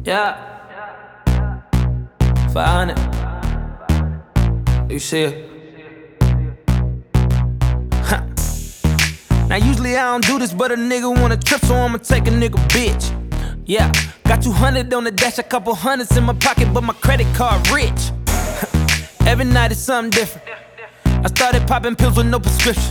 Yeah. 500. You see it? Huh. Now usually I don't do this, but a nigga wanna trip, so I'ma take a nigga bitch. Yeah, got 200 on the dash, a couple hundreds in my pocket, but my credit card rich. Every night is something different. I started popping pills with no prescription.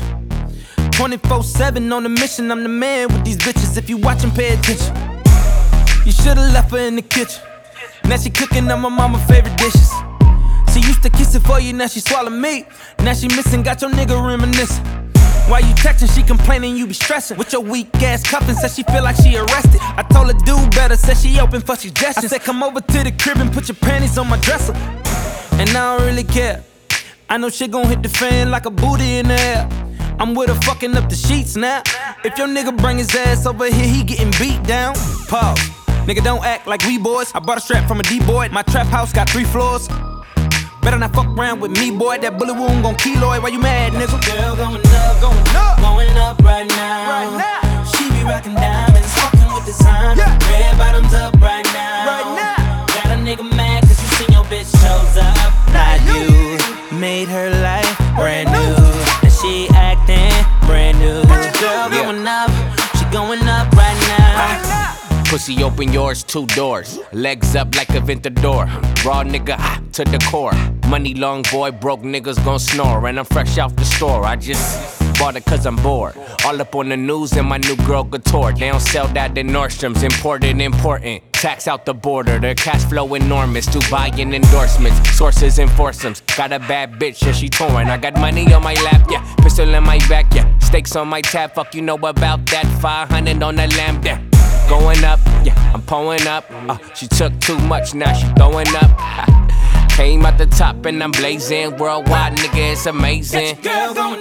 24/7 on a mission, I'm the man with these bitches. If you watchin', pay attention. You should've left her in the kitchen. Now she cooking up my mama's favorite dishes. She used to kiss it for you, now she swallow me. Now she missing, got your nigga reminiscing. While you texting, she complaining you be stressing. With your weak ass cuffin', said she feel like she arrested. I told her do better, said she open for suggestions. I said come over to the crib and put your panties on my dresser. And I don't really care. I know shit gon' hit the fan like a booty in the air. I'm with her fucking up the sheets now. If your nigga bring his ass over here, he getting beat down. Pause. Nigga, don't act like we boys. I bought a strap from a D-boy. My trap house got 3 floors. Better not fuck around with me, boy. That bullet wound gon' keloid. Why you mad, nigga? Girl going up, going up right now. She be rockin' diamonds, fucking with design. Red bottoms up right now. Got a nigga mad cause you seen your bitch shows up. Not you made her life brand new, and she acting brand new. Girl going up, she going up right now. Pussy open yours, 2 doors. Legs up like a Ventador. Raw nigga to the core. Money long boy, broke niggas gon' snore. And I'm fresh off the store. I just bought it cause I'm bored. All up on the news and my new girl couture. They don't sell that in Nordstrom's. Imported, important. Tax out the border. Their cash flow enormous. Dubai and endorsements. Sources and foursomes. Got a bad bitch, yeah, she touring. I got money on my lap, yeah. Pistol in my back, yeah. Stakes on my tab, fuck you know about that. 500 on the lamb, yeah. Going up, yeah, I'm pulling up. She took too much, now she throwing up. Came out the top and I'm blazing. Worldwide, nigga, it's amazing. Girl going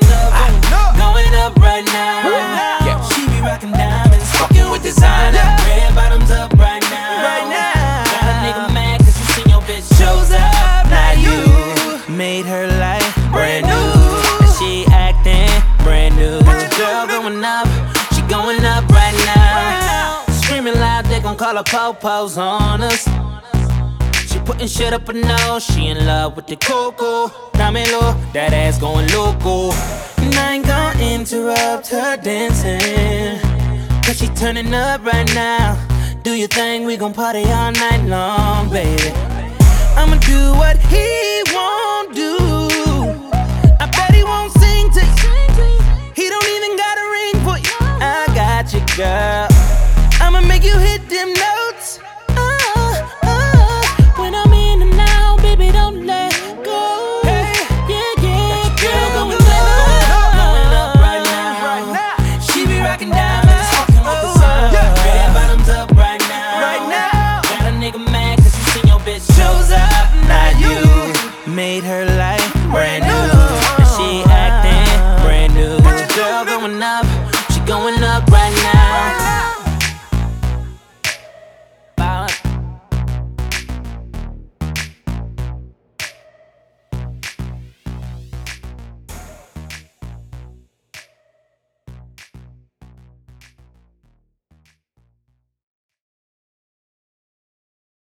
up right now. Yeah. She be rockin' diamonds, fucking with designer. Red bottoms up right now. Got a nigga mad cause you seen your bitch shows up. Not you made her life brand new, and she acting brand new. Girl going up, she going up right now. Screaming loud, they gon' call her po-pos on us. She putting shit up her nose, she in love with the coco. Dámelo, that ass going loco. And I ain't gon' interrupt her dancing, cause she turning up right now. Do your thing, we gon' party all night long, baby. I'ma do what he won't do. I bet he won't sing to you. He don't even got a ring for you. I got you, girl. I'ma make you hit them notes.